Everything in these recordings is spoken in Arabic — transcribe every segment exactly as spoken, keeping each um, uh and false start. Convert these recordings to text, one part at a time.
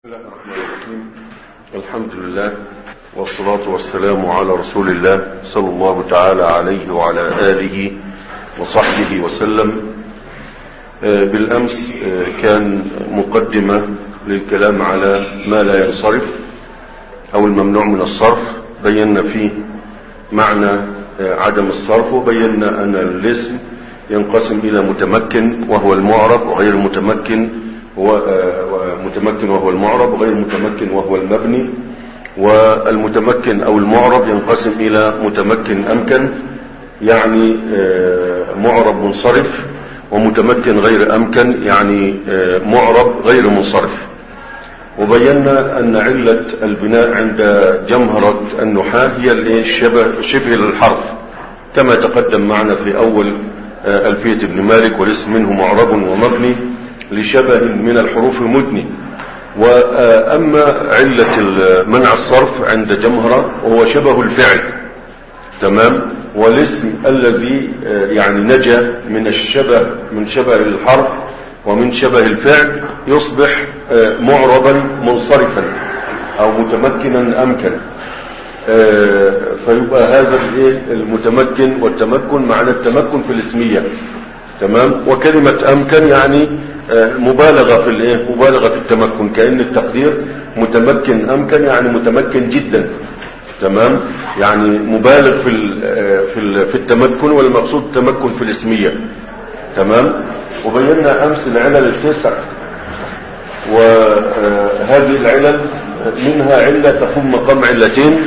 بسم الله الرحمن الرحيم. الحمد لله والصلاة والسلام على رسول الله صلى الله تعالى عليه وعلى آله وصحبه وسلم. بالأمس كان مقدمة للكلام على ما لا ينصرف أو الممنوع من الصرف، بينا فيه معنى عدم الصرف، وبينا أن الاسم ينقسم إلى متمكن وهو المعرب، وغير المتمكن ومتمكن وهو المعرب، وغير المتمكن وهو المبني. والمتمكن أو المعرب ينقسم إلى متمكن أمكن، يعني معرب منصرف، ومتمكن غير أمكن، يعني معرب غير منصرف. وبينا أن علة البناء عند جمهرة النحاة هي الشبه شبه الحرف، كما تقدم معنا في أول ألفية ابن مالك، والاسم منه معرب ومبني لشبه من الحروف مدني. وأما علة منع الصرف عند جمهرة وهو شبه الفعل، تمام، والاسم الذي يعني نجا من الشبه من شبه الحرف ومن شبه الفعل يصبح معربا منصرفا أو متمكنا أمكن. فيبقى هذا المتمكن والتمكن معنى التمكن في الاسمية، تمام. وكلمة أمكن يعني مبالغة في الايه مبالغة في التمكن، كأن التقدير متمكن أمكن يعني متمكن جدا، تمام، يعني مبالغ في في في التمكن، والمقصود التمكن في الاسمية، تمام. وبينا أمس العلل التسع، وهذه العلل منها علة تقوم مقام علتين،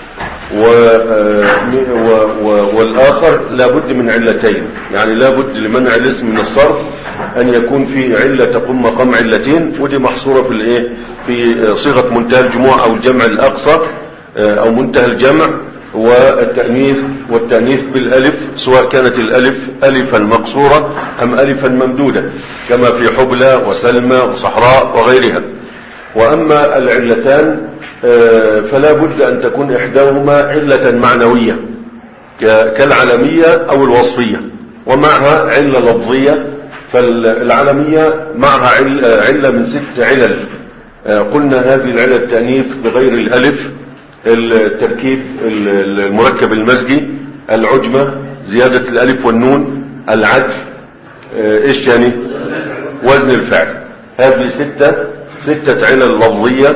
والآخر لابد من علتين، يعني لابد لمنع الاسم من الصرف أن يكون في علة تقوم مقام علتين، ودي محصورة في الايه في صيغة منتهى الجموع أو الجمع الأقصى أو منتهى الجمع، والتأنيث والتأنيث بالألف، سواء كانت الألف ألفا مقصورة أم ألفا ممدودة، كما في حبلى وسلمى وصحراء وغيرها. وأما العلتان فلا بد أن تكون إحداهما علة معنوية كالعلمية أو الوصفية، ومعها علة لفظية. فالعلمية معها علة من ست علل، قلنا هذه العلة التأنيث بغير الألف، التركيب المركب المزجي، العجمة، زيادة الألف والنون، العدل، إيش يعني وزن الفعل. هذه ستة ستة علل لفظية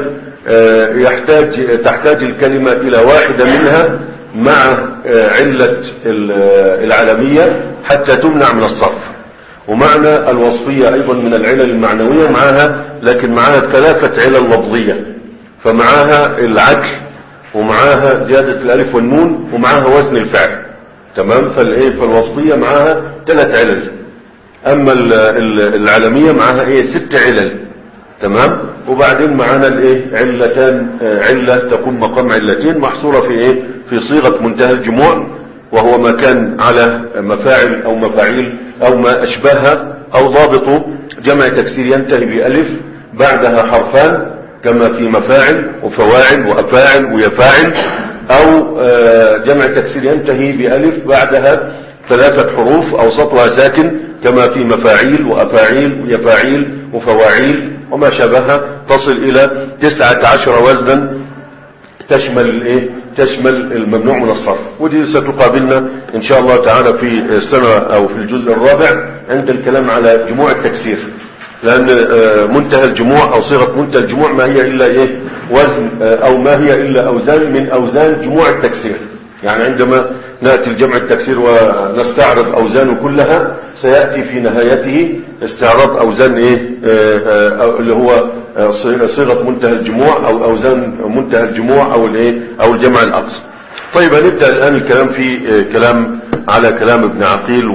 يحتاج تحتاج الكلمة إلى واحدة منها مع علة العلمية حتى تمنع من الصرف. ومعنى الوصفية أيضا من العلل المعنوية معها، لكن معها ثلاثة علل لفظية، فمعها العدل، ومعها زيادة الألف والنون، ومعها وزن الفعل، تمام. فالوصفية معها ثلاث علل، أما العلمية معها إيه ست علل، تمام. وبعدين معنا الايه علتان، علة تقوم مقام علتين محصورة في ايه في صيغة منتهى الجموع، وهو ما كان على مفاعل او مفاعيل او ما اشبهها، او ضابط جمع تكسير ينتهي بألف بعدها حرفان، كما في مفاعل وفواعل وأفاعل ويفاعل، او جمع تكسير ينتهي بألف بعدها ثلاثة حروف او سطرها ساكن، كما في مفاعيل وأفاعيل ويفاعيل وفواعيل وما شابهها، تصل إلى تسعة عشر وزنا تشمل الايه تشمل الممنوع من الصرف. ودي ستقابلنا إن شاء الله تعالى في السنة أو في الجزء الرابع عند الكلام على جموع التكسير، لأن منتهى الجموع أو صيغة منتهى الجموع ما هي إلا إيه وزن أو ما هي إلا أوزان من أوزان جموع التكسير. يعني عندما نأتي الجمع التكسير ونستعرض أوزانه كلها، سيأتي في نهايته استعراض أوزان إيه آه اللي هو صيغة منتهى الجموع أو أوزان منتهى الجموع أو الإيه أو الجمع الأقصى. طيب هنبدأ الآن الكلام في كلام على كلام ابن عقيل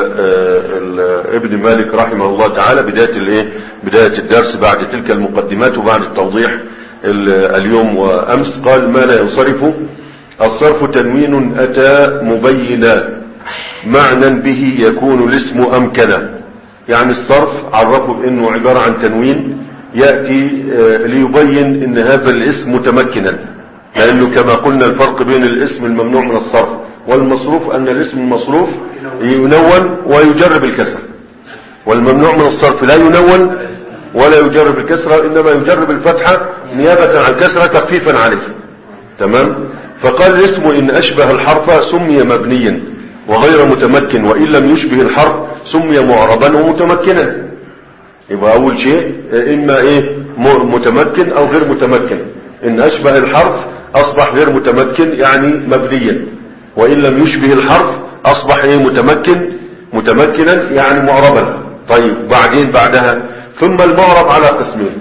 وابن مالك رحمه الله تعالى، بداية الإيه بداية الدرس بعد تلك المقدمات وبعد التوضيح اليوم وأمس. قال: ما لا ينصرف الصرف تنوين أتى مبينا معنى به يكون الاسم أمكنا. يعني الصرف عرفه بأنه عبارة عن تنوين يأتي ليبين أن هذا الاسم متمكنا، لأنه كما قلنا الفرق بين الاسم الممنوع من الصرف والمصروف أن الاسم المصروف ينون ويجرب الكسر، والممنوع من الصرف لا ينون ولا يجر بالكسرة، إنما يجر بالفتحة نيابة عن كسرة تخفيفا عليه. تمام. فقال الاسم إن أشبه الحرف سمي مبنيا وغير متمكن، وإن لم يشبه الحرف سمي معربا ومتمكنا. يبقى أول شيء إما إيه متمكن أو غير متمكن. إن أشبه الحرف أصبح غير متمكن يعني مبنيا، وإن لم يشبه الحرف أصبح إيه متمكن متمكنا يعني معربا. طيب بعدين بعدها ثم المعرب على قسمين: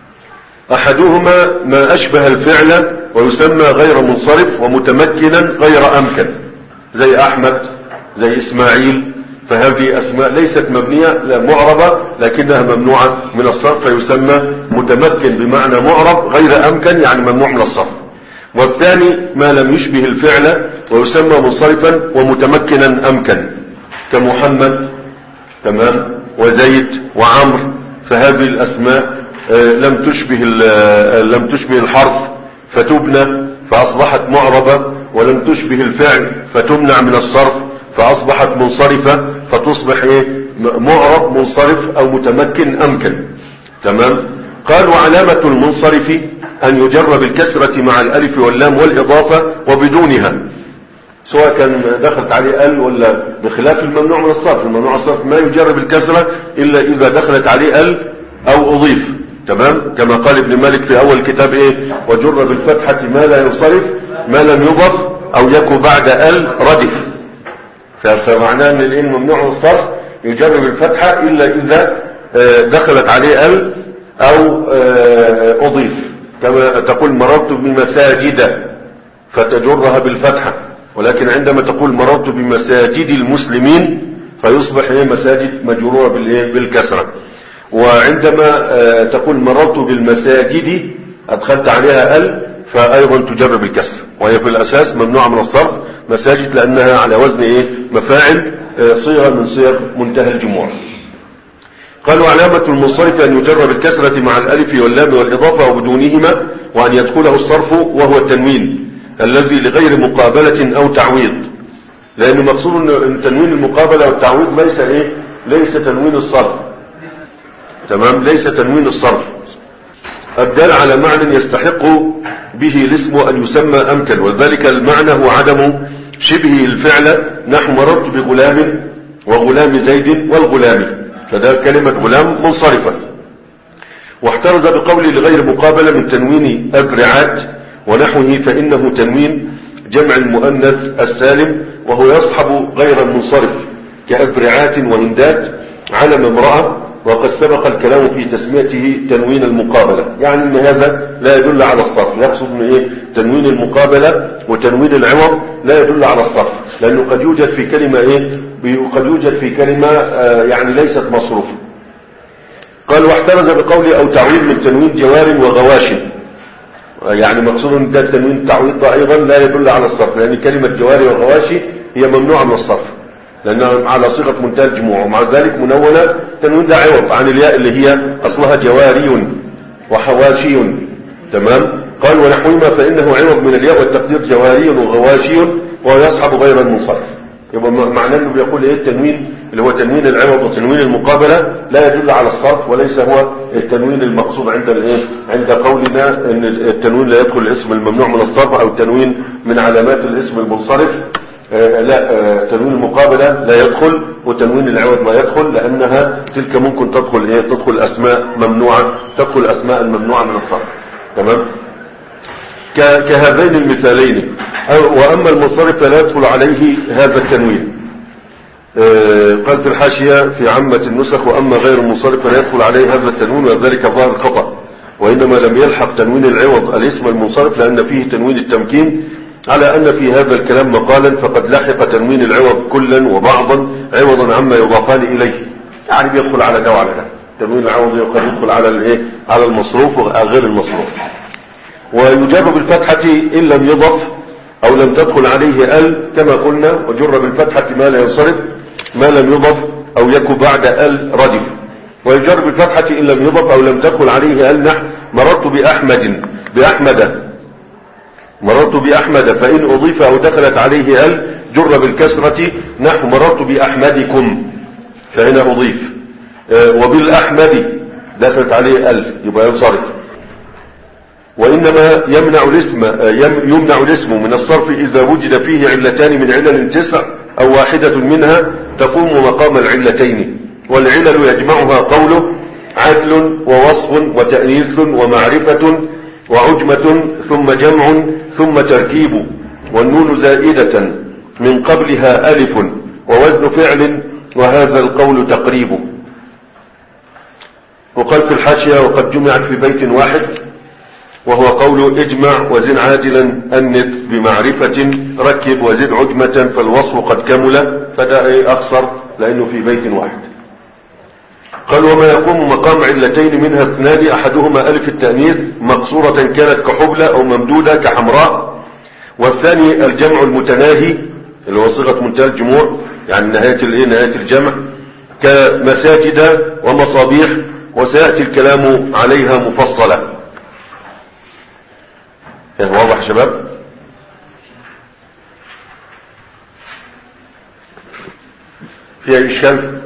أحدهما ما أشبه الفعل ويسمى غير منصرف ومتمكنا غير أمكن، زي أحمد زي إسماعيل، فهذه أسماء ليست مبنية لا معربة لكنها ممنوعة من الصرف، فيسمى متمكن بمعنى معرب غير أمكن يعني ممنوع من الصرف. والثاني ما لم يشبه الفعل ويسمى منصرفا ومتمكنا أمكن، كمحمد تمام وزيد وعمر، فهذه الأسماء لم تشبه لم تشبه الحرف فتبنى فأصبحت معربة، ولم تشبه الفعل فتمنع من الصرف فأصبحت منصرفة، فتصبح ايه معرب منصرف أو متمكن أمكن. تمام. قال وعلامة المنصرف أن يجر بالكسرة مع الألف واللام والإضافة وبدونها، سواء كان دخلت عليه ال ولا، بخلاف الممنوع من الصرف. الممنوع من الصرف ما يجر بالكسرة إلا إذا دخلت عليه ال أو أضيف. تمام. كما قال ابن مالك في أول كتاب إيه وجر بالفتحة ما لا ينصرف ما لم يضف أو يكو بعد ال ردف. فمعناه أن الإيه ممنوع من الصرف يجر بالفتحة إلا إذا دخلت عليه ال أو أضيف، كما تقول مررت بمساجد فتجرها بالفتحة، ولكن عندما تقول مررت بمساجد المسلمين فيصبح ايه مساجد مجرورة بالايه بالكسرة. وعندما تقول مررت بالمساجد ادخلت عليها ال فايضا تجر بالكسر، وهي في الاساس ممنوعة من الصرف مساجد لانها على وزن ايه مفاعل، صيغة من صيغ منتهى الجموع. قالوا علامة المنصرف ان يجر بالكسرة مع الالف واللام والاضافة وبدونهما، وان يدخله الصرف وهو التنوين الذي لغير مقابلة او تعويض، لانه مقصود ان تنوين المقابلة والتعويض ليس ايه ليس تنوين الصرف. تمام. ليس تنوين الصرف الدال على معنى يستحق به الاسم ان يسمى امكن، وذلك المعنى هو عدم شبه الفعل، نحو مررت بغلام وغلام زيد والغلام، فده كلمة غلام منصرفة. واحترز بقول لغير مقابلة من تنوين أبرعات ونحوه، فإنه تنوين جمع المؤنث السالم وهو يصحب غير المنصرف كأبرعات وهندات علم امرأة، وقد سبق الكلام في تسميته تنوين المقابلة، يعني ان هذا لا يدل على الصرف. يقصد من ايه تنوين المقابلة وتنوين العوض لا يدل على الصرف، لانه قد يوجد في كلمة ايه قد يوجد في كلمة آه يعني ليست مصروفة. قال واحترز بقوله او تعويض من تنوين جوار وغواش، يعني مقصود ان ده التنوين التعويض ده ايضا لا يدل على الصرف، لان كلمة جواري وغواشي هي ممنوعة من الصرف لانها على صيغة منتهى الجموع، ومع ذلك منونة. تنوين ده عوض عن الياء اللي هي اصلها جواري وحواشي. تمام. قال ونحوهما فانه عوض من الياء والتقدير جواري وغواشي وهو يصحب غير المنصرف. يبقى معناه انه بيقول ايه التنوين اللي هو تنوين العوض وتنوين المقابلة لا يدل على الصرف، وليس هو التنوين المقصود عند الايه عند قولنا ان التنوين لا يدخل الاسم الممنوع من الصرف، او التنوين من علامات الاسم المنصرف. آه لا آه تنوين المقابلة لا يدخل، وتنوين العوض لا يدخل، لانها تلك ممكن تدخل ايه تدخل اسماء ممنوعة تدخل اسماء الممنوعة من الصرف. تمام. كهذين المثالين. واما المنصرف فلا يدخل عليه هذا التنوين. آه قال في الحاشية في عامة النسخ واما غير المنصرف فلا يدخل عليه هذا التنوين، وذلك ظاهر الخطأ، وانما لم يلحق تنوين العوض الاسم المنصرف لان فيه تنوين التمكين، على ان في هذا الكلام مقالا فقد لحق تنوين العوض كلا وبعضا عوضا عما يضافان اليه، يعني بيدخل على ده وعلى ده. تنوين العوض يقد يدخل على الايه على المصروف وغير المصروف. ويجاب بالفتحة ان لم يضف او لم تدخل عليه ال كما قلنا، وجر بالفتحة ما لا ينصرف ما لم يضف او يكو بعد ال ردف. ويجر بالفتحة ان لم يضف او لم تدخل عليه ال، نحو مررت باحمد باحمد مررت بأحمد، فإن أضيف أو دخلت عليه ال جر بالكسرة، نحو مررت بأحمدكم، فهنا أضيف. وبالأحمد دخلت عليه ألف يبقى ينصرف. وإنما يمنع الاسم يمنع الاسم من الصرف إذا وجد فيه علتان من علل تسع أو واحدة منها تقوم مقام العلتين. والعلل يجمعها قوله عدل ووصف وتأنيث ومعرفة وعجمة ثم جمع ثم تركيب، والنون زائدة من قبلها ألف ووزن فعل، وهذا القول تقريب. وقال في الحاشية وقد جمعت في بيت واحد، وهو قول اجمع وزن عادلا أنث بمعرفة ركب وزد عجمة فالوصف قد كمل، فده أقصر لأنه في بيت واحد. قال وما يقوم مقام علتين منها اثنان أحدهما ألف التأنيث مقصورة كانت كحبلى أو ممدودة كحمراء، والثاني الجمع المتناهي اللي هو صيغة منتهى الجموع يعني نهاية الايه نهاية الجمع كمساجد ومصابيح، وسيأتي الكلام عليها مفصلا. يعني واضح شباب؟ فيها إشكال؟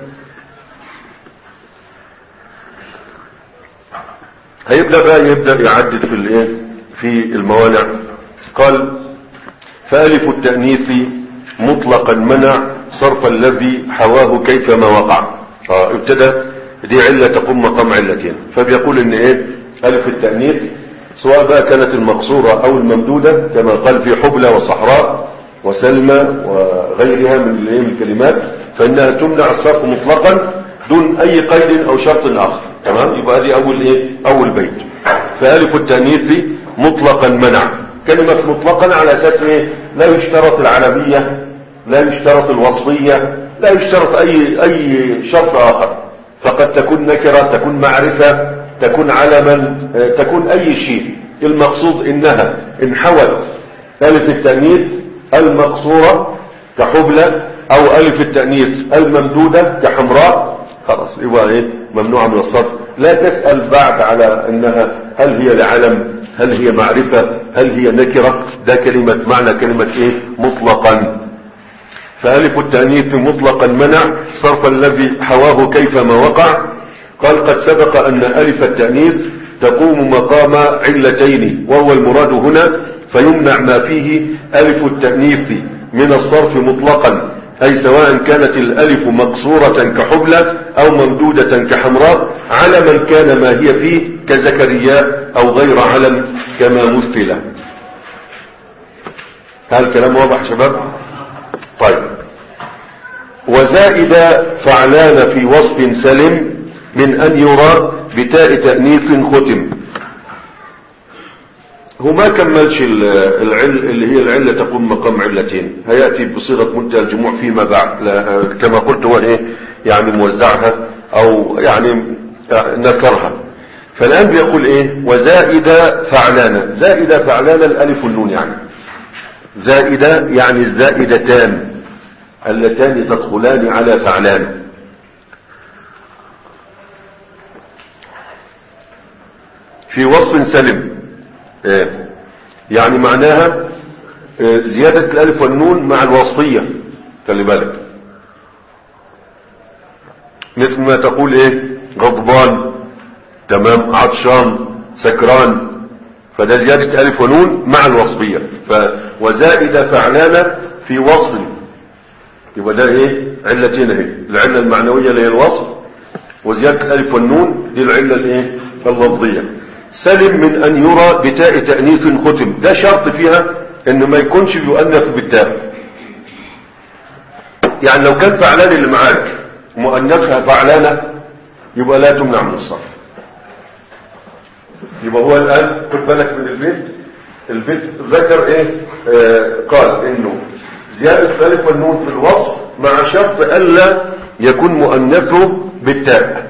هيبدأ بقى يبدأ يعدد في الايه في الموانع. قال فألف التأنيث مطلقا منع صرف الذي حواه كيفما وقع. اه ابتدى دي علة تقوم مقام علتين، فبيقول ان ايه ألف التأنيث سواء بقى كانت المقصورة او الممدودة كما قال في حبلى وصحراء وسلمى وغيرها من الكلمات، فإنها تمنع الصرف مطلقا دون اي قيد او شرط اخر. تمام؟ يبقى هذه اول ايه اول بيت. فألف التأنيث مطلقا منع، كلمة مطلقا على اساس ايه لا يشترط العلمية، لا يشترط الوصفية، لا يشترط اي اي شرط اخر، فقد تكون نكرة، تكون معرفة، تكون علما، تكون اي شيء. المقصود انها ان حوت ألف التأنيث المقصورة كحبلى او ألف التأنيث الممدودة كحمراء خلاص يبقى ايه ممنوعة من الصرف. لا تسأل بعد على انها هل هي لعلم، هل هي معرفة، هل هي نكرة. ده كلمة معنى كلمة ايه مطلقا. فألف التأنيث مطلقا منع صرف الذي حواه كيفما وقع. قال قد سبق أن ألف التأنيث تقوم مقام علتين، وهو المراد هنا فيمنع ما فيه ألف التأنيث من الصرف مطلقا، أي سواء كانت الألف مقصورة كحبلى أو ممدودة كحمراء، علما كان ما هي فيه كزكرياء أو غير علم كما مثل. هل الكلام واضح شباب؟ طيب. وزائد فعلان في وصف سلم من أن يرى بتاء تأنيث ختم. هو ما كملش العل اللي هي العلة تقوم مقام علتين، هيأتي بصيغة منتهى الجموع فيما بعد كما قلت هو ايه يعني موزعها او يعني نكرها. فالآن بيقول ايه وزائد فعلان. زائد فعلان الالف والنون، يعني زائدة يعني الزائدتان اللتان تدخلان على فعلان. في وصف سلم إيه؟ يعني معناها إيه زيادة الالف والنون مع الوصفية. خلي بالك مثل ما تقول ايه غضبان، تمام، عطشان، سكران، فده زيادة الف ونون مع الوصفية. وزائد فعلان في وصف، يبقى ده ايه علتين اهي، العلة المعنوية اللي هي الوصف، وزيادة الالف والنون دي العلة الايه اللفظية. سلم من ان يرى بتاء تأنيث ختم، ده شرط فيها انه ما يكونش بيؤنث بالتاء. يعني لو كان فعلان اللي معاك مؤنثها فعلانة يبقى لا تمنع من الصرف. يبقى هو الان خد بالك من البيت. البيت ذكر ايه آه قال انه زيادة الالف والنون في الوصف مع شرط الا يكون مؤنثه بالتاء.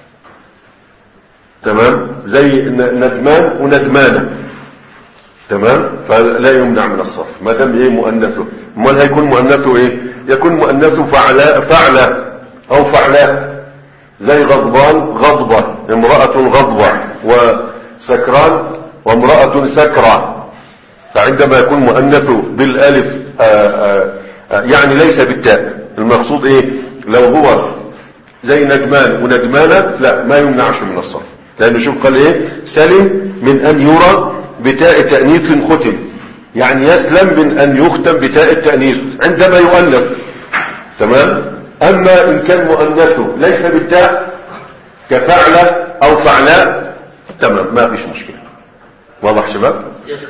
تمام؟ زي ندمان وندمانة، تمام؟ فلا يمنع من الصرف ما دام ايه مؤنثه. امال هيكون مؤنثه ايه؟ يكون مؤنثه فعلاء فعلة او فعلاء، زي غضبان غضبة، امرأة غضبة، وسكران وامرأة سكرة. فعندما يكون مؤنثه بالالف آآ آآ يعني ليس بالتاء، المقصود ايه لو هو زي ندمان وندمانة لا ما يمنعش من الصرف. لأنه شوف قال ايه سلم من ان يرى بتاء تأنيث ختم، يعني يسلم من ان يختم بتاء التأنيث عندما يؤنث. تمام. اما ان كان مؤنثه ليس بالتاء كفعل او فعلاء تمام ما فيش مشكلة. واضح شباب؟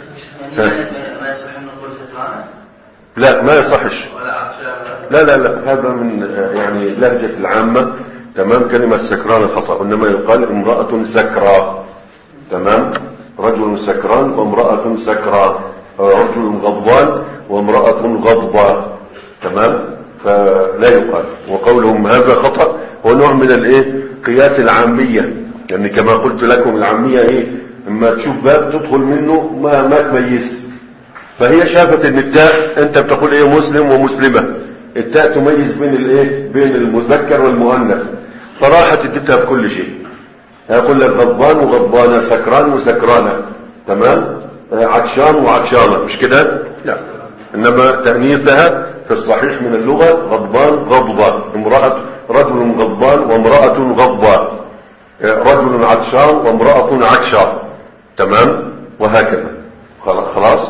لا ما يصحش. لا لا لا هذا من يعني لهجة العامة. تمام. كلمة سكران خطأ، انما يقال امرأة سكرى. تمام. رجل سكران وامرأة سكرى، رجل غضبان وامرأة غضبان. تمام. فلا يقال. وقولهم هذا خطأ هو نوع من الايه قياس العامية، يعني كما قلت لكم العامية ايه اما تشوف باب تدخل منه ما ما تميز. فهي شافت ان التاء انت بتقول ايه مسلم ومسلمة، التاء تميز بين الايه بين المذكر والمؤنث، فراحت ادتها بكل شيء. هيقول لك غضبان وغضبانة، سكران وسكرانة. تمام. عطشان وعطشانة، مش كده؟ لا. انما تأنيثها في الصحيح من اللغة غضبان غضبان، امرأة رجل غضبان وامرأة غضبان، رجل عطشان وامرأة عطشان. تمام. وهكذا. خلاص.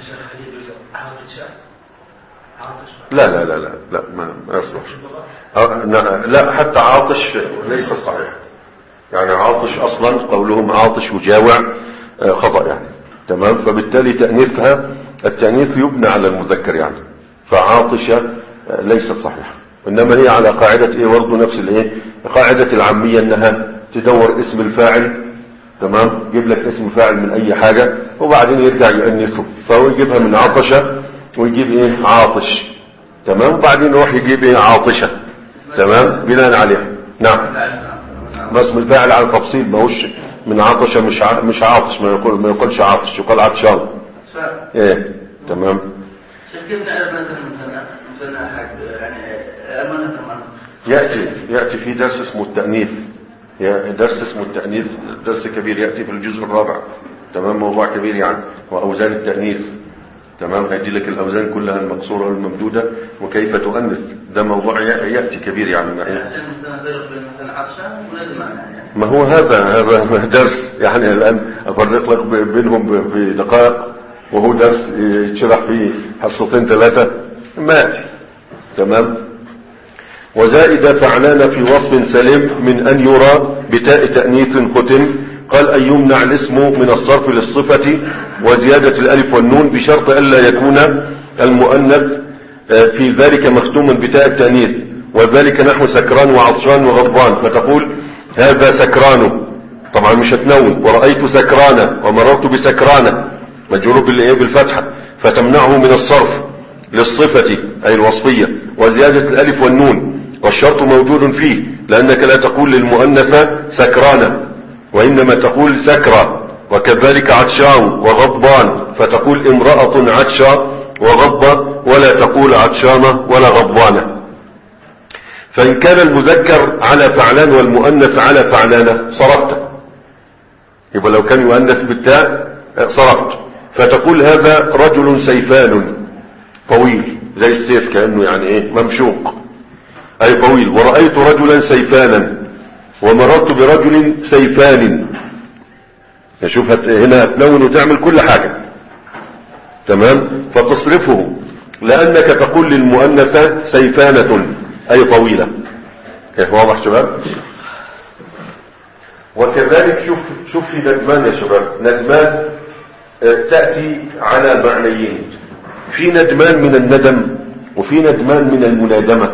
لا لا لا لا لا ما يصلحش. لا حتى عاطش ليس صحيح، يعني عاطش اصلا قولهم عاطش وجاوع خطأ يعني. تمام. فبالتالي تأنيثها التأنيث يبنى على المذكر يعني، فعاطشة ليست صحيحة. انما هي على قاعدة ايه برضه نفس الايه قاعدة العامية، انها تدور اسم الفاعل. تمام. يجيب لك اسم فاعل من اي حاجة وبعدين يرجع يأنثه، فهو يجيبها من عطشة ويجيب ايه عاطش. تمام. وبعدين يروح يجيب ايه عاطشة. تمام. بناء عليها. نعم. بس اسم الفاعل على تفصيل، ما هوش من عطشة مش ع... مش عاطش، ما يقول ما يقولش عاطش، يقول عطشان. ايه. تمام. كيف نعرف مثلا مثلا مثلا حق يعني امانه امانه ياتي ياتي في درس اسمه التأنيث، درس اسمه التأنيث، درس كبير ياتي في الجزء الرابع. تمام. موضوع كبير يعني، واوزان التأنيث. تمام. هيدي لك الاوزان كلها المقصوره والممدوده وكيف تؤنث، ده موضوع ياتي كبير يعني. ما هو هذا هذا درس يعني الان افرق لك بينهم في دقائق، وهو درس يتشرح فيه حصتين ثلاثه ما ياتي. تمام. وزائد فعلان في وصف سلم من ان يرى بتاء تأنيث ختم. قال أن يمنع الاسم من الصرف للصفة وزيادة الألف والنون بشرط ألا يكون المؤنث في ذلك مختوما بتاء التأنيث، وذلك نحو سكران وعطشان وغضبان، فتقول هذا سكران، طبعا مش هتنون، ورأيت سكرانا ومررت بسكرانا، مجرور بالفتحة، فتمنعه من الصرف للصفة أي الوصفية وزيادة الألف والنون، والشرط موجود فيه، لأنك لا تقول للمؤنثة سكرانا وإنما تقول سكرة. وكذلك عطشان وغضبان، فتقول امرأة عطشة وغضبة، ولا تقول عطشانة ولا غضبانة. فإن كان المذكر على فعلان والمؤنث على فعلانة صرفت، يبقى لو كان يؤنث بالتاء صرفت، فتقول هذا رجل سيفان طويل زي السيف كأنه يعني ايه ممشوق اي طويل. ورأيت رجلا سيفانا ومررت برجل سيفان. نشوف هنا تلون وتعمل كل حاجة. تمام. فتصرفه لأنك تقول للمؤنثة سيفانة أي طويلة. كيف واضح شباب؟ وكذلك شوف شوف في ندمان يا شباب، ندمان تأتي على معنيين، في ندمان من الندم وفي ندمان من المنادمة.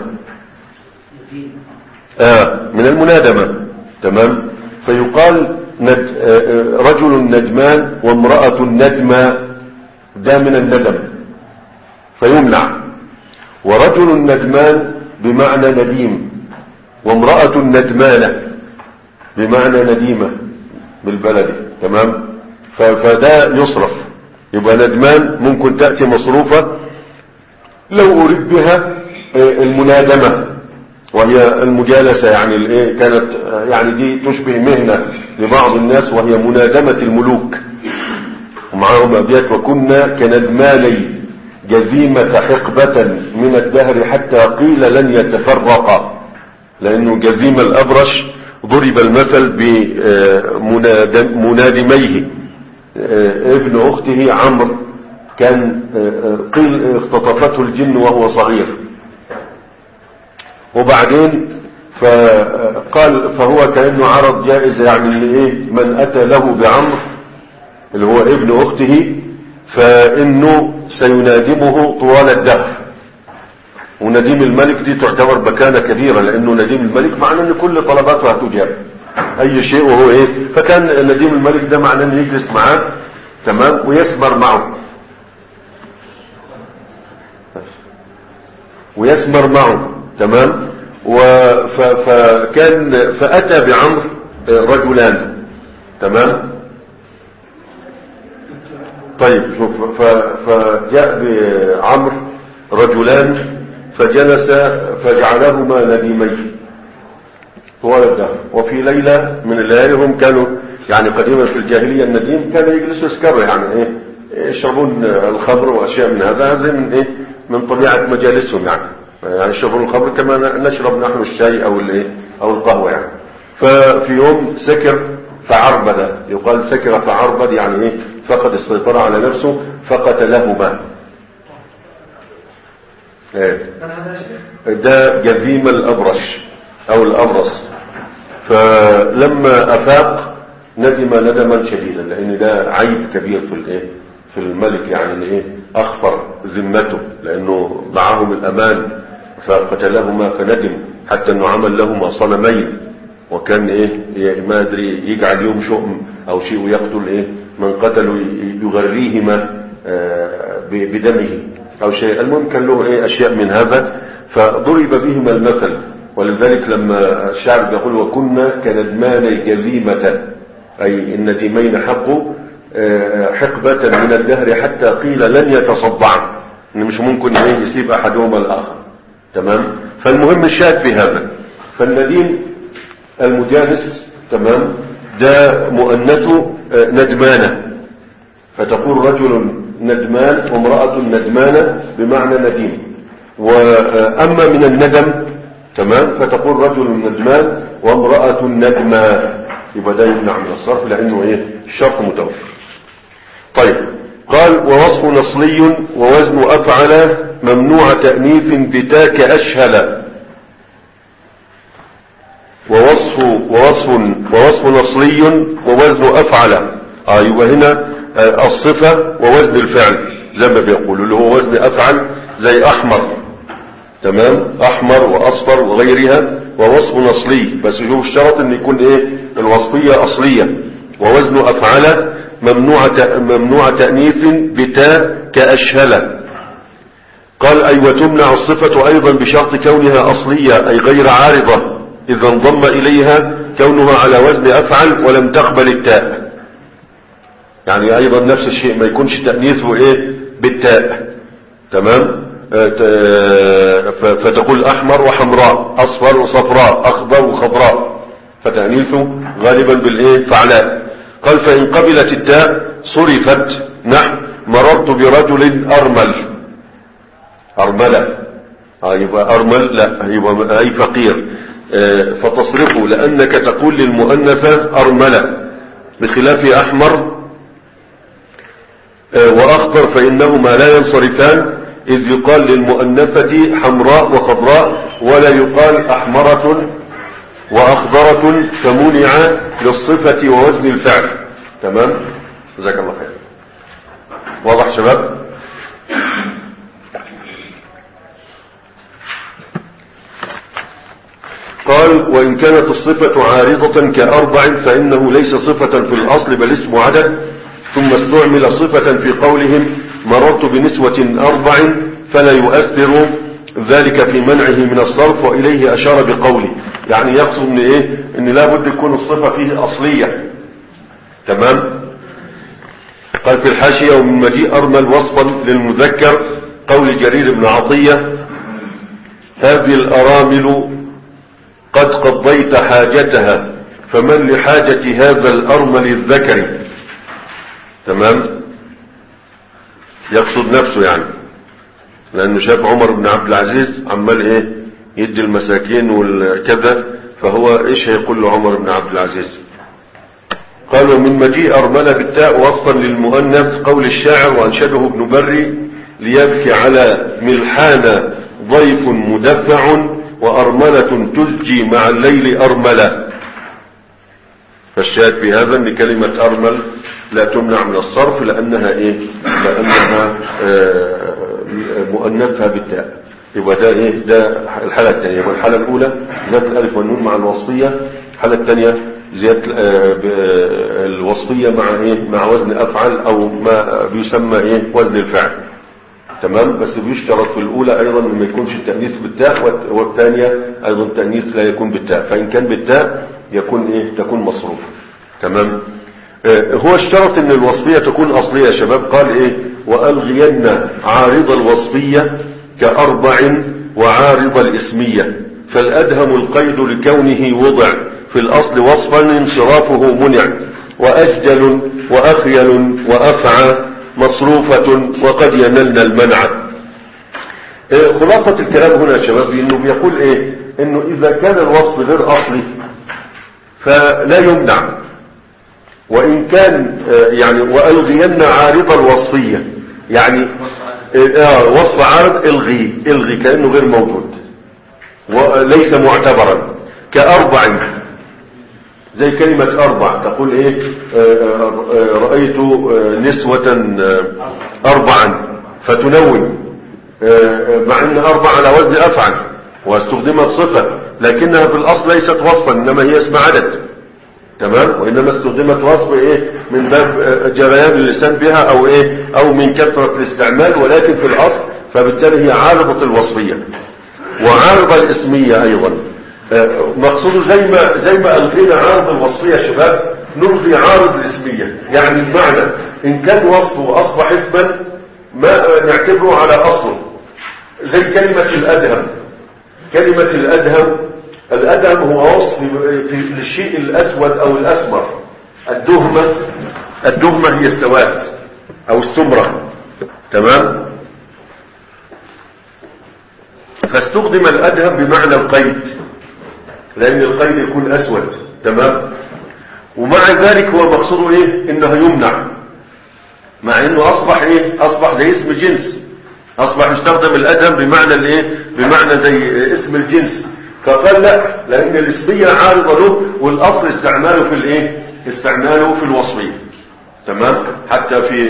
آه من المنادمة. تمام. فيقال ند رجل ندمان وامرأة ندمى، ده من الندم فيمنع. ورجل ندمان بمعنى نديم، وامرأة ندمانة بمعنى نديمة بالبلد. تمام. فده يصرف، يبقى ندمان ممكن تأتي مصروفة لو أريد بها المنادمة وهي المجالسة، يعني الايه كانت يعني دي تشبه مهنة لبعض الناس وهي منادمة الملوك، ومعهم أبيات وكنا كندماني جذيمة حقبة من الدهر حتى قيل لن يتفرقا، لأنه جذيم الأبرش ضرب المثل بمنادميه ابن أخته عمرو، كان قيل اختطفته الجن وهو صغير، وبعدين فقال فهو كأنه عرض جائزة يعني ايه من أتى له بعمرو اللي هو ابن أخته فإنه سينادمه طوال الدهر. ونديم الملك دي تعتبر مكانة كبيرة، لأنه نديم الملك معناه أن كل طلباته هتجاب أي شيء وهو إيه. فكان نديم الملك ده معناه أنه يجلس معاه تمام ويسمر معه ويسمر معه تمام. فكان فأتى بعمرو رجلان تمام. طيب شوف فجاء بعمرو رجلان فجلس فجعلهما نديمين طوال الدهر. وفي ليلة من الليالي هم كانوا يعني قديما في الجاهلية النديم كانوا يجلسوا يسكروا يعني ايه يشربون الخمر واشياء من هذا، هذا من ايه من طبيعة مجالسهم يعني يعني يشربون الخمر كما نشرب نحن الشاي او الايه او القهوة يعني. ففي يوم سكر فعربد، يقال سكر فعربد يعني ايه فقد السيطرة على نفسه فقتلهما. ايه ده جذيم الابرش او الابرص. فلما افاق ندم ندما شديدا، لان ده عيب كبير في الايه في الملك يعني الايه اخفر ذمته لانه معهم الامان فقتلهما فندم حتى انه عمل لهما صنمين، وكان ايه ما ادري يجعل يوم شؤم او شيء ويقتل ايه من قتلوا يغريهما بدمه او شيء. المهم كان له ايه اشياء من هذا فضرب بهما المثل. ولذلك لما الشعر يقول وكنا كندمان الجذيمة اي النديمين حقوا حقبة من الدهر حتى قيل لن يتصدعا، ان مش ممكن ايه يسيب احدهما الاخر تمام. فالمهم الشاهد بهذا فالنديم المجانس تمام ده مؤنثه ندمانة، فتقول رجل ندمان وامرأة ندمانة بمعنى نديم. وأما من الندم تمام فتقول رجل ندمان وامرأة ندمى، يبقى ده يمنع من الصرف لأنه ايه الشرط متوفر. طيب قال ووصف نصلي ووزن أفعل ممنوع تأنيث بتاك أشهل. ووصف ووصف ووصف نصلي ووزن أفعل اه يبقى هنا آه الصفة ووزن الفعل زي ما بيقولوا اللي هو وزن أفعل زي أحمر تمام أحمر وأصفر وغيرها. ووصف نصلي بس شوف الشرط ان يكون ايه الوصفية أصلية. ووزن أفعل ممنوع ممنوع تأنيث بتاء كأشهل. قال أي وتمنع الصفة أيضا بشرط كونها أصلية أي غير عارضة إذا انضم إليها كونها على وزن أفعل ولم تقبل التاء. يعني أيضا نفس الشيء ما يكونش تأنيثه إيه بالتاء تمام. فتقول أحمر وحمراء أصفر وصفراء أخضر وخضراء فتأنيثه غالبا بالإيه فعلاء. قال فإن قبلت التاء صرفت نحو مررت برجل أرمل أرملة آه يبقى أرمل لا يبقى أي فقير آه فتصرفه لأنك تقول للمؤنثة أرملة بخلاف أحمر آه وأخضر فإنهما لا ينصرفان إذ يقال للمؤنثة حمراء وخضراء ولا يقال أحمرة وأخضرة فمنع للصفة ووزن الفعل تمام. جزاك الله خير. واضح شباب؟ قال وإن كانت الصفة عارضة كأربع فإنه ليس صفة في الأصل بل اسم عدد ثم استعمل صفة في قولهم مررت بنسوة أربع فلا يؤثر ذلك في منعه من الصرف وإليه أشار بقوله يعني يقصد ان ايه ان لا بد تكون الصفة فيه أصلية تمام. قال في الحاشية ومن مجيء أرمل وصفا للمذكر قول جرير بن عطية هذه الأرامل قد قضيت حاجتها فمن لحاجة هذا الأرمل الذكر تمام. يقصد نفسه يعني لأنه شاف عمر بن عبد العزيز عمال ايه يدي المساكين والكذا فهو ايش هيقول له عمر بن عبد العزيز؟ قال ومن مجيء أرملة بالتاء وصفا للمؤنث قول الشاعر وأنشده ابن بري ليبكي على ملحان ضيف مدفع وأرملة تزجي مع الليل أرملة. فالشاهد في هذا ان كلمة أرمل لا تمنع من الصرف لأنها ايه لأنها آه مؤنثها بالتاء. يبقى ده ايه ده الحالة الثانية. والحالة الأولى زيادة الألف والنون مع الوصفية. الحالة الثانية زيادة الوصفية مع ايه مع وزن أفعل أو ما بيسمى ايه وزن الفعل. تمام. بس بيشترط في الأولى أيضا ما يكونش التأنيث بالتاء والثانية أيضا التأنيث لا يكون بالتاء. فإن كان بالتاء يكون ايه تكون مصروف. تمام. اه هو اشترط ان الوصفية تكون أصلية يا شباب. قال ايه وألغين عارض الوصفية كأربع وعارض الاسمية فالأدهم القيد لكونه وضع في الأصل وصفا انصرافه منع وأجدل وأخيل وأفعى مصروفة وقد ينلنا المنع. اه خلاصة الكلام هنا يا شباب انه بيقول ايه انه اذا كان الوصف غير اصلي فلا يمنع. وان كان اه يعني والغين عارض الوصفية يعني اه وصف عارض الغي الغي كأنه غير موجود وليس معتبرا كأربع زي كلمة أربع تقول إيه آه آه رأيت آه نسوة أربعا فتنون مع أن أربع على وزن أفعل واستخدمت صفة لكنها في الأصل ليست وصفا إنما هي اسم عدد. تمام. وإنما استخدمت وصف إيه من باب جريان اللسان بها أو إيه أو من كثرة الاستعمال ولكن في الأصل فبالتالي هي عارضة الوصفية وعارضة الاسمية أيضا. مقصوده زي ما زي ما ألغينا عارض الوصفية يا شباب نلغي عارض الاسمية. يعني المعنى إن كان وصفه أصبح اسما ما نعتبره على أصله. زي كلمة الأدهم. كلمة الأدهم الأدهم هو وصف في للشيء الأسود أو الأسمر. الدهمة الدهمة هي السواد أو السمرة. تمام. فاستخدم الأدهم بمعنى القيد لأن القيد يكون أسود. تمام. ومع ذلك هو مقصوده إيه إنه يمنع مع إنه أصبح إيه أصبح زي اسم جنس. أصبح يستخدم الأدهم بمعنى الإيه بمعنى زي اسم الجنس. فقال لا لأن الاسمية عارضة له والأصل استعماله في الإيه استعماله في الوصفية. تمام. حتى في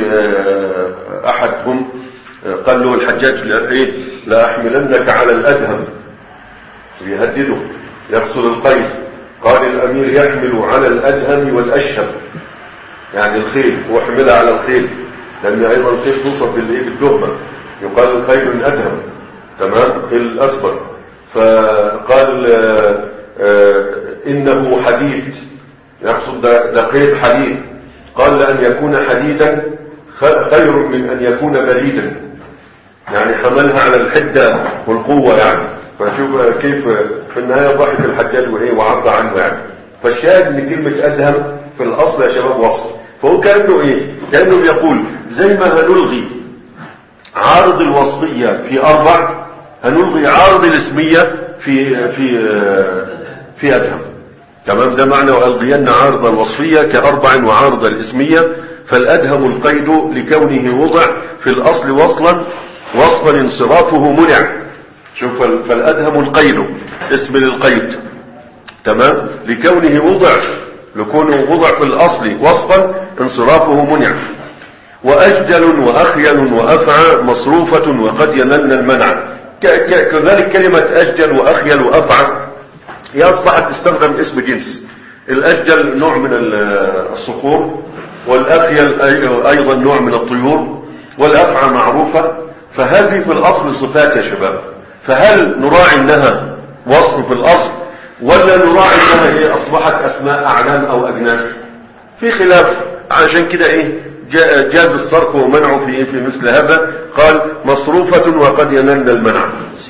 أحدهم قال له الحجاج إيه لا أحملنك على الأدهم يهدده يقصد القيد. قال الأمير يحمل على الأدهم والأشهم يعني الخيل وحملها على الخيل لأن أيضا الخيل توصف بالدهمة يقال الخيل الأدهم. تمام. الأسبر. فقال آآ آآ إنه حديد يقصد ده قيد حديد. قال لأن يكون حديدا خير من أن يكون بريدا يعني حملها على الحدة والقوة يعني. فشوف كيف في النهاية ضحك الحجاج وإيه وعرض عنه يعني. فالشاهد ان كلمة أدهم في الأصل يا شباب وصف. فهو كأنه إيه كأنه بيقول زي ما هنلغي عارض الوصفية في أربع هنلغي عارض الاسمية في في في أدهم. تمام. ده معنى وألغين عارض الوصفية كأربع وعارض الاسمية فالأدهم القيد لكونه وضع في الأصل وصلا وصفا انصرافه منع. شوف فالأدهم القيد اسم للقيد. تمام. لكونه وضع لكونه وضع في الأصل وصفا انصرافه منع. وأجدل وأخيل وأفعى مصروفة وقد ينلنا المنع. كذلك كلمة أجدل وأخيل وأفعى هي أصبحت تستخدم اسم جنس. الأجدل نوع من الصقور والأخيل أيضا نوع من الطيور والأفعى معروفة. فهذه في الأصل صفات يا شباب. فهل نراعي انها وصف في الاصل ولا نراعي انها هي اصبحت اسماء اعلام او اجناس؟ في خلاف. عشان كده ايه جاز الصرف ومنعه في ايه في مثل هذا. قال مصروفة وقد ينلنا المنع.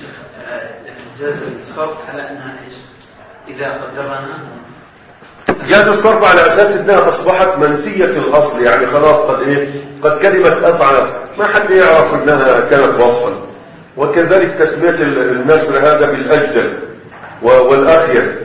جاز الصرف على انها ايش اذا قدرناها جاز الصرف على اساس انها اصبحت منسية الاصل يعني خلاص قد ايه قد كلمة افعل ما حد يعرف انها كانت وصفا. وكذلك تسمية النسر هذا بالأجدل والأخيل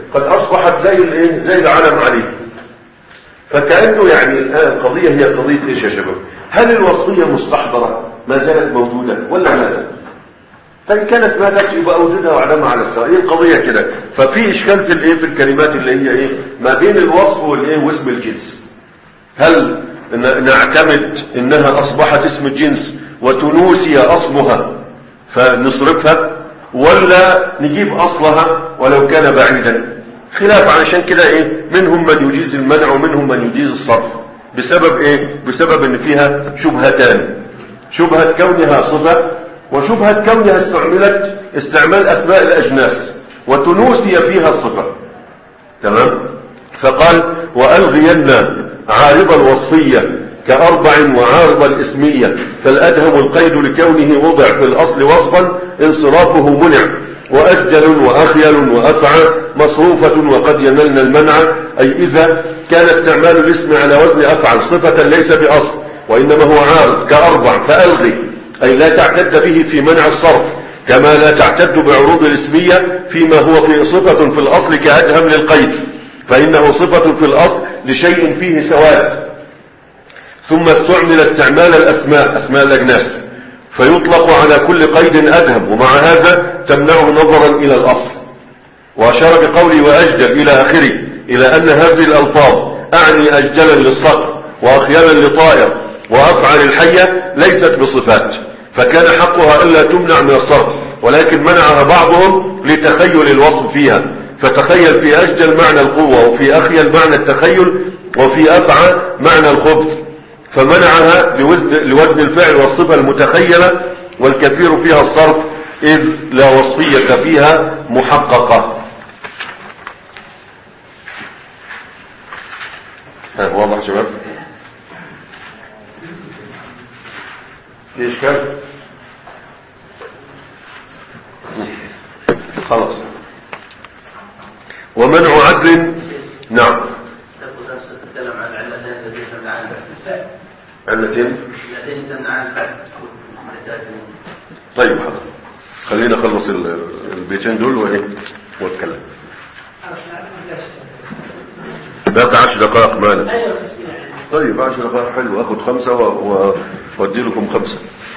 قد أصبحت زي الايه زي العلم عليه. فكأنه يعني الآن القضية هي قضية ايش يا شباب؟ هل الوصفية مستحضرة ما زالت موجودة ولا ماتت؟ فإن كانت ماتت يبقى وجودها وعدمها على السواء. ايه القضية كده؟ ففي إشكال في الايه في الكلمات اللي هي ايه ما بين الوصف والايه واسم الجنس. هل نعتمد انها اصبحت اسم الجنس وتنوسي اصلها فنصرفها، ولا نجيب اصلها ولو كان بعيدا؟ خلاف. علشان كده ايه منهم من يجيز المنع ومنهم من يجيز الصرف. بسبب ايه؟ بسبب ان فيها شبهتان: شبهة كونها صفة، وشبهة كونها استعملت استعمال اسماء الاجناس وتنوسي فيها الصفة. تمام. فقال والغين عارض الوصفية كأربع وعارض الاسمية، فالأدهم القيد لكونه وضع في الأصل وصفا انصرافه منع، وأجل وأخيل وأفعى مصروفة وقد ينلن المنع. أي إذا كان استعمال الاسم على وزن أفعل صفة ليس بأصل وإنما هو عارض كأربع فألغي، أي لا تعتد به في منع الصرف، كما لا تعتد بعروض الاسمية فيما هو في صفة في الأصل كأدهم للقيد، فإنه صفة في الأصل لشيء فيه سواد، ثم استعمل استعمال الأسماء أسماء الأجناس فيطلق على كل قيد أدهم، ومع هذا تمنعه نظرا إلى الأصل. وأشار بقوله وأجدل إلى آخره إلى أن هذه الألفاظ أعني أجدلا للصقر وأخيالا لطائر وأفعل الحية ليست بصفات، فكان حقها ألا تمنع من الصرف، ولكن منعها بعضهم لتخيل الوصف فيها، فتخيل في أجدل معنى القوة، وفي أخيل معنى التخيل، وفي أفعى معنى الخبث، فمنعها لوزن الفعل والصفة المتخيلة، والكثير فيها الصرف إذ لا وصفية فيها محققة. ها واضح شباب؟ في إشكال؟ خلاص. ومنع عدل. نعم. تتكلم عن علتين التي تمنعان الفعل. علتين؟ علتين تمنعان الفعل. طيب حاضر، خلينا نخلص البيتين دول وايه واتكلم. باقي عشر دقائق مالك. طيب عشر دقائق حلو، اخد خمسة وادي لكم خمسة.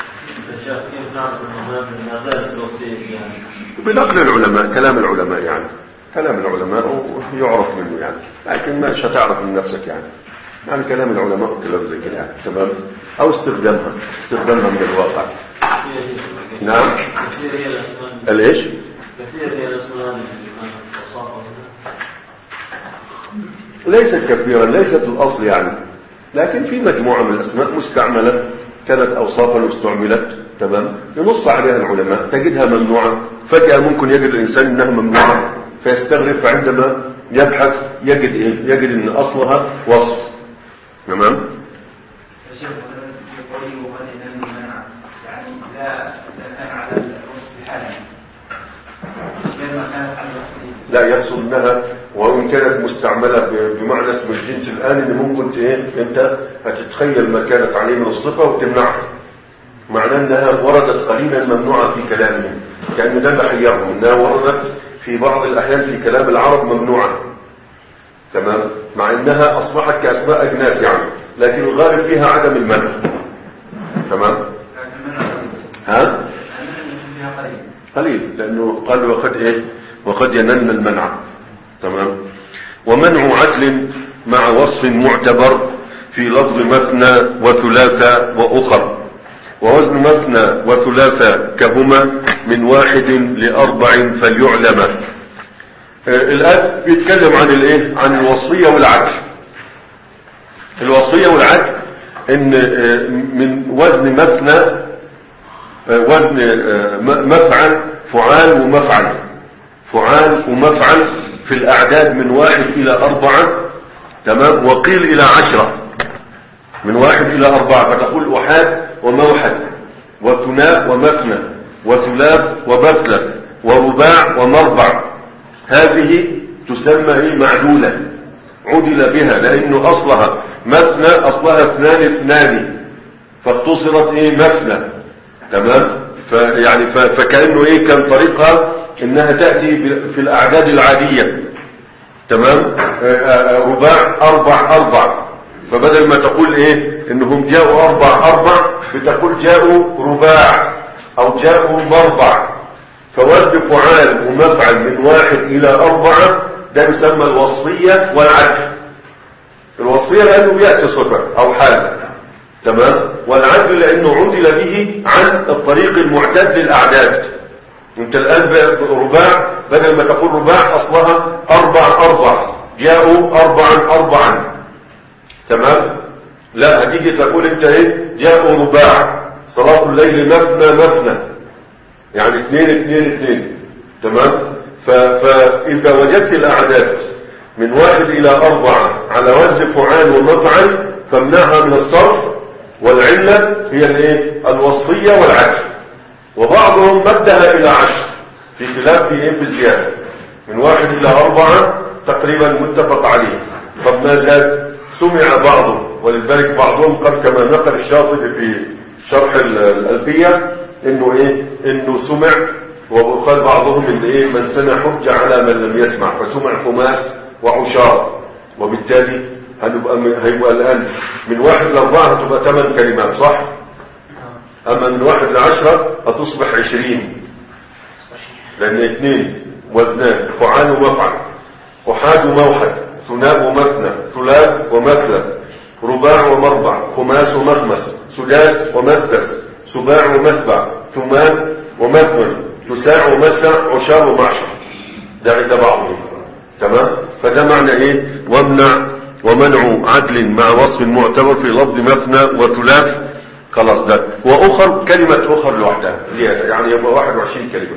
بنقل العلماء، كلام العلماء يعني كلام العلماء يعرف منه يعني، لكن مش هتعرف من نفسك يعني يعني كلام العلماء وكلام زي كده يعني. تمام. او استخدامها استخدامها من الواقع. نعم. الايش؟ ليست كثيرا، ليست الاصل يعني، لكن في مجموعة من الاسماء مستعملة كانت اوصافا واستعملت. تمام. ينص عليها العلماء تجدها ممنوعة، فجأة ممكن يجد الانسان انها ممنوعة فيستغرب، فعندما يبحث يجد ايه؟ يجد ان اصلها وصف. تمام. لا يقصد انها وان كانت مستعملة بمعنى اسم الجنس الان، ان ممكن ايه انت هتتخيل ما كانت عليه من الصفة وتمنعها، معناه انها وردت قليلا ممنوعة في كلامهم، كأنه ده بحيرهم انها وردت في بعض الاحيان في كلام العرب ممنوعة. تمام. مع انها اصبحت كاسماء اجناس يعني، لكن الغالب فيها عدم المنع. تمام. ها قليل، لانه قال وقد ايه وقد ينن المنع. تمام. ومنع عدل مع وصف معتبر في لفظ مثنى وثلاثة واخر، ووزن مثنى وثلاثة كهما من واحد لأربع فليعلم. آه الآن بيتكلم عن الايه عن الوصفية والعدل. الوصفية والعدل ان آه من وزن مثنى آه وزن آه مفعل فعال ومفعل فعال ومفعل في الأعداد من واحد إلى أربعة. تمام. وقيل إلى عشرة، من واحد إلى أربعة، فتقول أحاد وموحد وثناء ومثنى وثلاث وبثلة ورباع ومربع. هذه تسمى ايه معدولة، عدل بها لأنه أصلها مثنى، أصلها اثنان اثنان فاقتصرت ايه مثنى. تمام. فيعني فكأنه ايه كان طريقها انها تأتي في الأعداد العادية تمام. رباع أربع أربع، فبدل ما تقول ايه انهم جاءوا أربع أربع بتقول جاءوا رباع او جاءوا مربع. فوزن فعال ومفعل من واحد الى أربعة ده يسمى الوصفية والعدل. الوصفية لأنه بيأتي صفة او حال، تمام، والعدل لأنه عدل به عن الطريق المعتاد للأعداد. انت الآن رباع بدل ما تقول رباع أصلها أربع أربع، جاءوا أربعا أربعا، تمام. لا، هتيجي تقول انت ايه جاءوا رباع، صلاة الليل مثنى مثنى، يعني اثنين اثنين اثنين، تمام. فإذا وجدت الأعداد من واحد إلى أربعة على وزن فعال ومفعل فامنعها من الصرف، والعلة هي الايه الوصفية والعدل. وبعضهم مدها إلى عشر في خلاف في ايه بالزيادة، من واحد إلى أربعة تقريبا متفق عليه. طب ما زاد سمع بعضهم، ولذلك بعضهم قال كما نقل الشاطبي في شرح الألفية انه ايه انه سمع، وقال بعضهم ان ايه من سمع حجة على من لم يسمع، فسمع خماس وعشار، وبالتالي هنبقى هيبقى الان من واحد لاربعة هتبقى ثمان كلمات، صح؟ اما من واحد لعشرة هتصبح عشرين، لان اثنين وزنان فعال ومفعل، احاد وموحد، ثناء ومثنى، ثلاث ومثلث، رباع ومربع، خماس ومخمس، سداس ومسدس، سباع ومسبع، ثمان ومثمن، تساع ومسع، عشار ومعشر. ده عند بعضهم، تمام. فده معنى ايه وامنع ومنع عدل مع وصف معتبر في لفظ مثنى وثلاث، خلاص. ده واخر كلمة اخر لوحدها زيادة، يعني يبقى واحد وعشرين كلمة.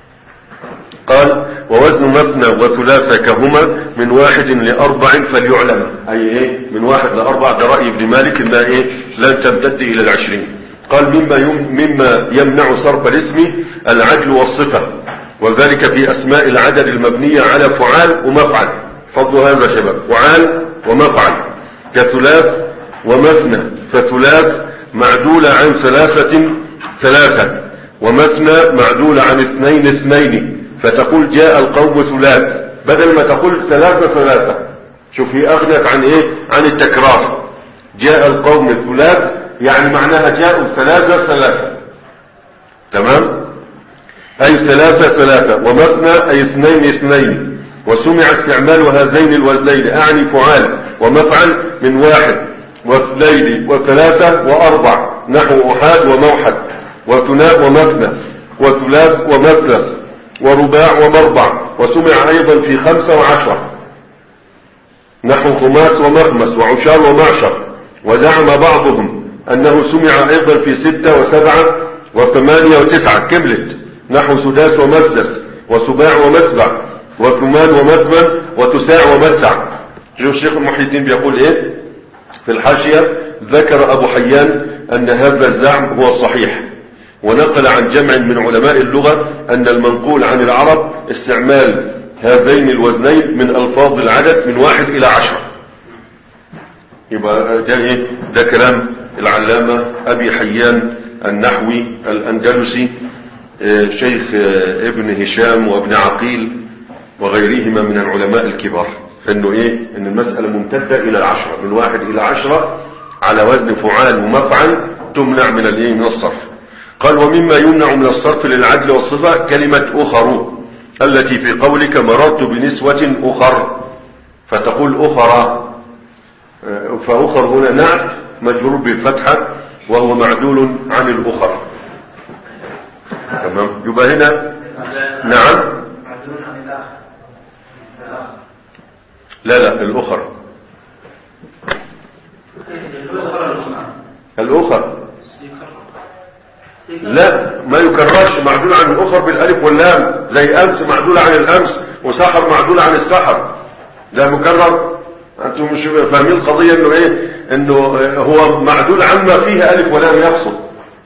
قال ووزن مثنى وثلاثة كهما من واحد لأربع فليعلم، أي إيه من واحد لأربع. ده رأي ابن مالك إنها إيه لن تمتد إلى العشرين. قال مما, مما يمنع صرف الاسم العدل والصفة، وذلك في أسماء العدد المبنية على فعال ومفعل. فضل هذا شباب، فعال ومفعل كثلاث ومثنى، فثلاث معدول عن ثلاثة ثلاثة، ومثنى معدول عن اثنين اثنين، فتقول جاء القوم ثلاث بدل ما تقول ثلاثة ثلاثة. شوف هي أغنت عن إيه عن التكرار. جاء القوم ثلاث يعني معناها جاءوا ثلاثة ثلاثة، تمام، أي ثلاثة ثلاثة، ومثنى أي اثنين اثنين. وسمع استعمال هذين الوزنين أعني فعال ومفعل من واحد واثنين وثلاثة وأربع، نحو أحاد وموحد، وثناء ومثنى، وثلاث ومثلث، ورباع ومربع. وسمع أيضا في خمسة وعشرة، نحو خماس ومخمس، وعشار ومعشر. وزعم بعضهم أنه سمع أيضا في ستة وسبعة وثمانية وتسعة كملت، نحو سداس ومسدس، وسباع ومسبع، وثمان ومثمن، وتساع ومسع. شوف الشيخ محي الدين بيقول ايه في الحاشية: ذكر أبو حيان أن هذا الزعم هو الصحيح، ونقل عن جمع من علماء اللغة أن المنقول عن العرب استعمال هذين الوزنين من ألفاظ العدد من واحد إلى عشرة. يبقى ده ايه ده كلام العلامة أبي حيان النحوي الأندلسي شيخ ابن هشام وابن عقيل وغيرهما من العلماء الكبار، فإنه ايه ان المسألة ممتدة إلى العشرة، من واحد إلى عشرة على وزن فعال ومفعل تمنع من الايه من الصرف. قال ومما يمنع من الصرف للعدل والصفة كلمة أخر التي في قولك مررت بنسوة أخر، فتقول أخرى، فأخر هنا نعت مجرور بالفتحة وهو معدول عن الأخر، تمام. يبقى هنا نعم لا لا الأخر الأخر لا ما يكررش، معدول عن الأخر بالألف واللام، زي أمس معدول عن الأمس، وسحر معدول عن السحر، ده مكرر. أنتم مش فاهمين القضية إنه إيه إنه هو معدول عما فيه ألف ولام يقصد.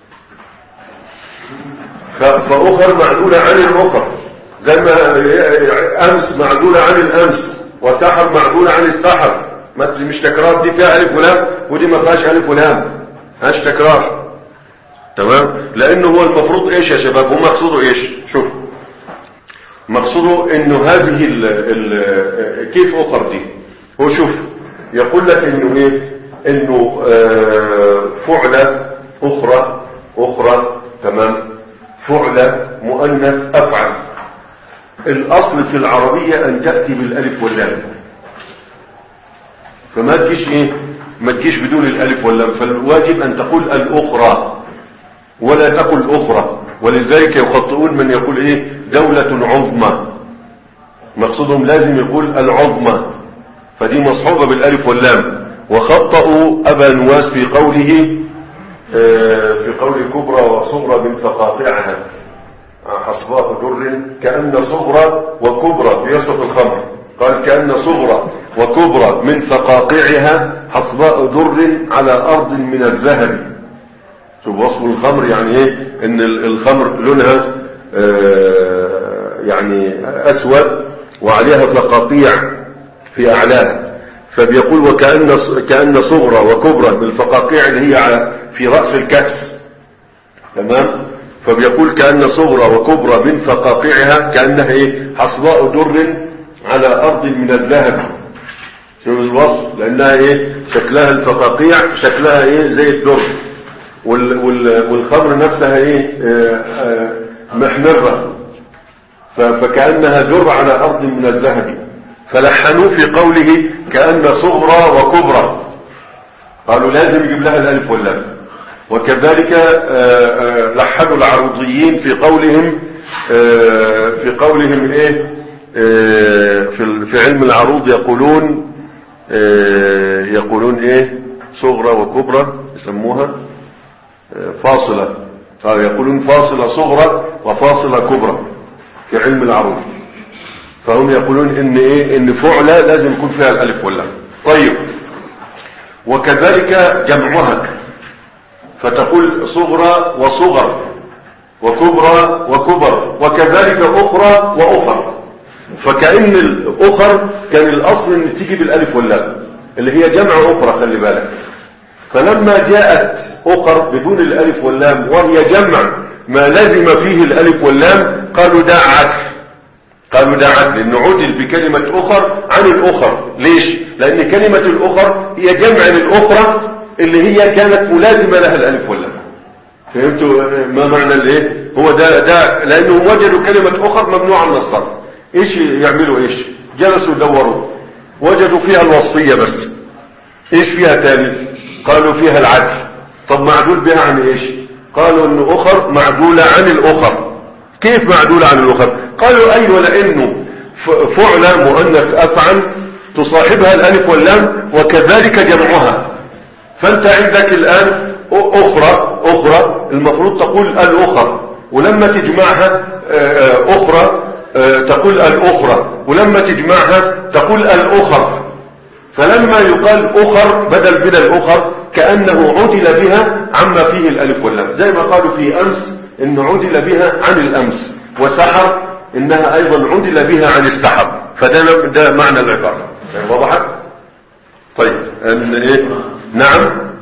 فأخر معدولة عن الأخر، زي ما أمس معدولة عن الأمس، وسحر معدولة عن السحر. ما مش تكرار، دي فيها ألف ولام ودي ما فيهاش ألف ولام، هاش تكرار، تمام. لأنه هو المفروض إيش يا شباب، هم مقصوده إيش؟ شوف مقصوده انه هذه ال ال كيف اخر دي. هو شوف يقول لك انه ايه، انه آه فعلة اخرى اخرى تمام، فعلة مؤنث افعل. الاصل في العربية ان تأتي بالالف واللام، فما تجيش ايه، ما تجيش بدون الالف واللام، فالواجب ان تقول الاخرى ولا تقل اخرى. ولذلك يخطئون من يقول ايه دولة عظمى، مقصودهم لازم يقول العظمى، فدي مصحوبة بالالف واللام. وخطأوا ابا نواس في قوله آه في قول كبرى وصغرى من فقاطعها حصباء در، كأن صغرى وكبرى بيصف الخمر، قال كأن صغرى وكبرى من فقاقعها حصباء در على أرض من الذهب. شوف وصف الخمر يعني ايه، ان الخمر لونها آه يعني اسود وعليها فقاقيع في اعلاها، فبيقول وكأن كأن صغرى وكبرى بالفقاقيع اللي هي على في رأس الكأس، تمام. فبيقول كأن صغرى وكبرى من فقاقعها كأنها ايه حصباء در على ارض من الذهب. شوف الوصف، لانها ايه شكلها الفقاقيع شكلها ايه زي الدر، والخمر نفسها ايه محمرة، فكأنها در على ارض من الذهب. فلحنوا في قوله كأن صغرى وكبرى، قالوا لازم يجيب لها الالف واللام. وكذلك لحنوا العروضيين في قولهم في قولهم ايه في علم العروض يقولون يقولون ايه صغرى وكبرى يسموها فاصلة، يقولون فاصلة صغرى وفاصلة كبرى في علم العروض. فهم يقولون ان ايه ان فعلة لازم يكون فيها الالف واللام. طيب وكذلك جمعها، فتقول صغرى وصغر وكبرى وكبر، وكذلك اخرى واخر. فكأن الاخر كان الاصل ان تيجي بالالف واللام اللي هي جمع اخرى، خلي بالك. فلما جاءت اخر بدون الالف واللام وهي جمع ما لازم فيه الالف واللام قالوا ده عدل، قالوا ده عدل انه عدل بكلمة اخر عن الاخر. ليش؟ لان كلمة الاخر هي جمع للاخرى اللي هي كانت ملازمة لها الالف واللام. فهمتوا ما معنى الايه؟ هو ده ده لانهم وجدوا كلمة اخر ممنوعة من الصرف. ايش يعملوا؟ ايش جلسوا دوروا وجدوا فيها الوصفية بس. ايش فيها تاني؟ قالوا فيها العدل. طب معدول بها عن ايش؟ قالوا ان اخر معدولة عن الاخر. كيف معدولة عن الاخر؟ قالوا ايوه لانه فعلة مؤنث افعل تصاحبها الالف واللام وكذلك جمعها. فانت عندك الان اخرى اخرى المفروض تقول الاخر، ولما تجمعها اخرى تقول الاخرى، ولما تجمعها تقول الاخر. فلما يقال اخر بدل من الاخر كأنه عدل بها عما فيه الالف واللام، زي ما قالوا في امس انه عدل بها عن الامس، وسحر انها ايضا عدل بها عن السحر. فده ده معنى العبارة. وضحت؟ طيب ان ايه نعم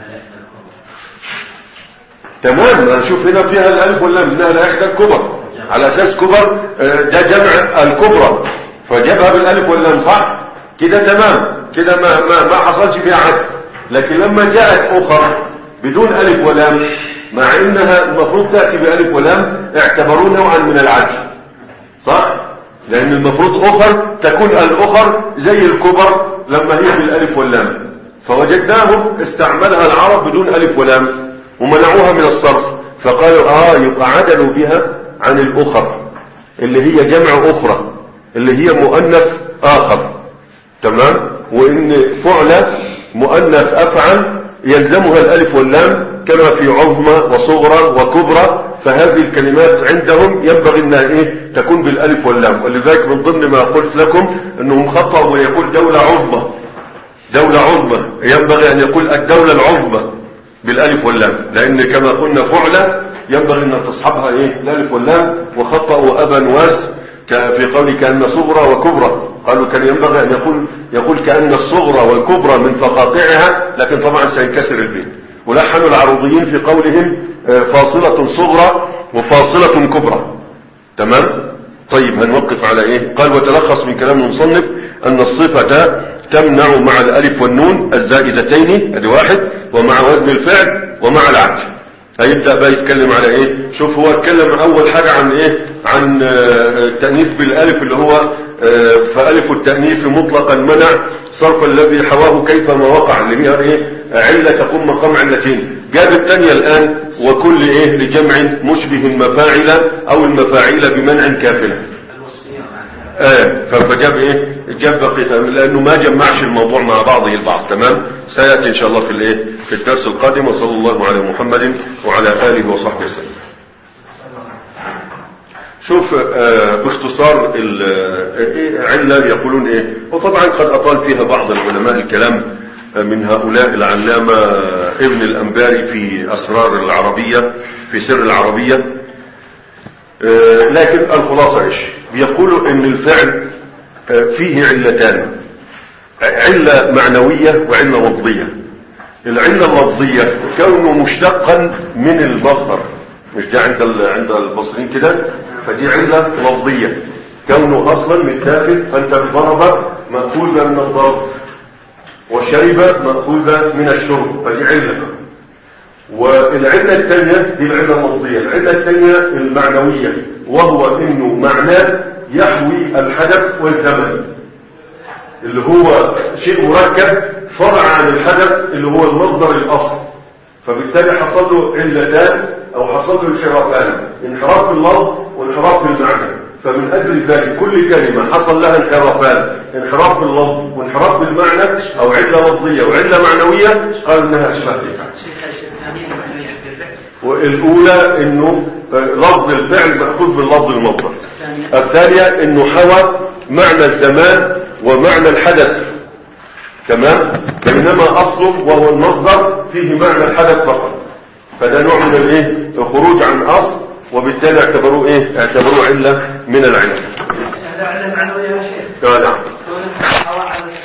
تمام. نشوف هنا فيها الالف واللام انها لا يحتاج كبر، على اساس كبر ده جمع الكبرى فجابها بالالف واللام، صح كده تمام كده، ما ما ما حصلش فيها عدل. لكن لما جاءت اخر بدون الف ولام مع انها المفروض تاتي بالف ولام اعتبروه نوعا من العدل، صح؟ لان المفروض اخر تكون الاخر زي الكبر لما هي بالالف واللام، فوجدناهم استعملها العرب بدون الف ولام ومنعوها من الصرف، فقالوا اه يبقى عدلوا بها عن الاخر اللي هي جمع اخرى اللي هي مؤنث اخر، تمام. وان فعلة مؤنث افعل يلزمها الالف واللام كما في عظمى وصغرى وكبرى. فهذه الكلمات عندهم ينبغي انها ايه تكون بالالف واللام. ولذلك من ضمن ما قلت لكم انهم خطأوا ويقول دولة عظمى، دولة عظمى ينبغي ان يقول الدولة العظمى بالالف واللام، لان كما قلنا فعلة ينبغي ان تصحبها ايه الالف واللام. وخطأوا ابا نواس في قوله كأن صغرى وكبرى، قالوا كان ينبغي ان يقول يقول كأن الصغرى والكبرى من فقاقعها، لكن طبعا سينكسر البيت. ولحنوا العروضيين في قولهم فاصلة صغرى وفاصلة كبرى، تمام. طيب هنوقف على ايه؟ قال وتلخص من كلام المصنف ان الصفة تمنع مع الالف والنون الزائدتين ادي واحد، ومع وزن الفعل ومع العدل. هيبدأ بقى يتكلم على ايه؟ شوف هو اتكلم اول حاجة عن ايه؟ عن التأنيث بالالف اللي هو فالف التأنيث مطلقا منع صرف الذي حواه كيفما وقع، اللي هي ايه؟ علة تقوم مقام علتين. جاب الثانية الان وكل ايه؟ لجمع مشبه المفاعل او المفاعيل بمنع كافلة. اه فجاب ايه؟ جاب بقيتها لانه ما جمعش الموضوع مع بعضه البعض. تمام، سيأتي ان شاء الله في الايه؟ في الدرس القادم. وصلى الله على محمد وعلى اله وصحبه وسلم. شوف آه باختصار العلة يقولون ايه، وطبعا قد اطال فيها بعض العلماء الكلام من هؤلاء العلامة ابن الأنباري في أسرار العربية في سر العربية. آه لكن الخلاصة ايش بيقولوا؟ ان الفعل آه فيه علتان، علة معنوية وعلة لفظية. العلة اللفظية كونه مشتقا من المصدر، مش ده عند عند البصريين كده، فدي علة لفظية، كونه اصلا متاخد. فانت ضرب مأخوذة من الضرب، وشرب مأخوذة من الشرب، فدي علة. والعلة الثانية دي العلة اللفظية. العلة الثانية المعنوية، وهو انه معناه يحوي الحدث والزمن، اللي هو شيء مركب فرع عن الحدث اللي هو المصدر الاصل. فبالتالي حصل له علتان او حصل له انحرافان، انحراف في اللفظ وانحراف في المعنى. فمن اجل ذلك كل كلمة حصل لها انحرافان، انحراف في اللفظ وانحراف في المعنى، او علة لفظية وعلة معنوية، قال انها اشبه بها. والاولى انه لفظ الفعل مأخوذ من لفظ المصدر. الثانية انه حوى معنى الزمان ومعنى الحدث. تمام، بينما اصله وهو المصدر فيه معنى الحدث فقط. فده نوع من الايه؟ الخروج عن اصل، وبالتالي اعتبروه ايه؟ اعتبروه علة من العلل. هذا علة معنوية يا شيخ. نعم.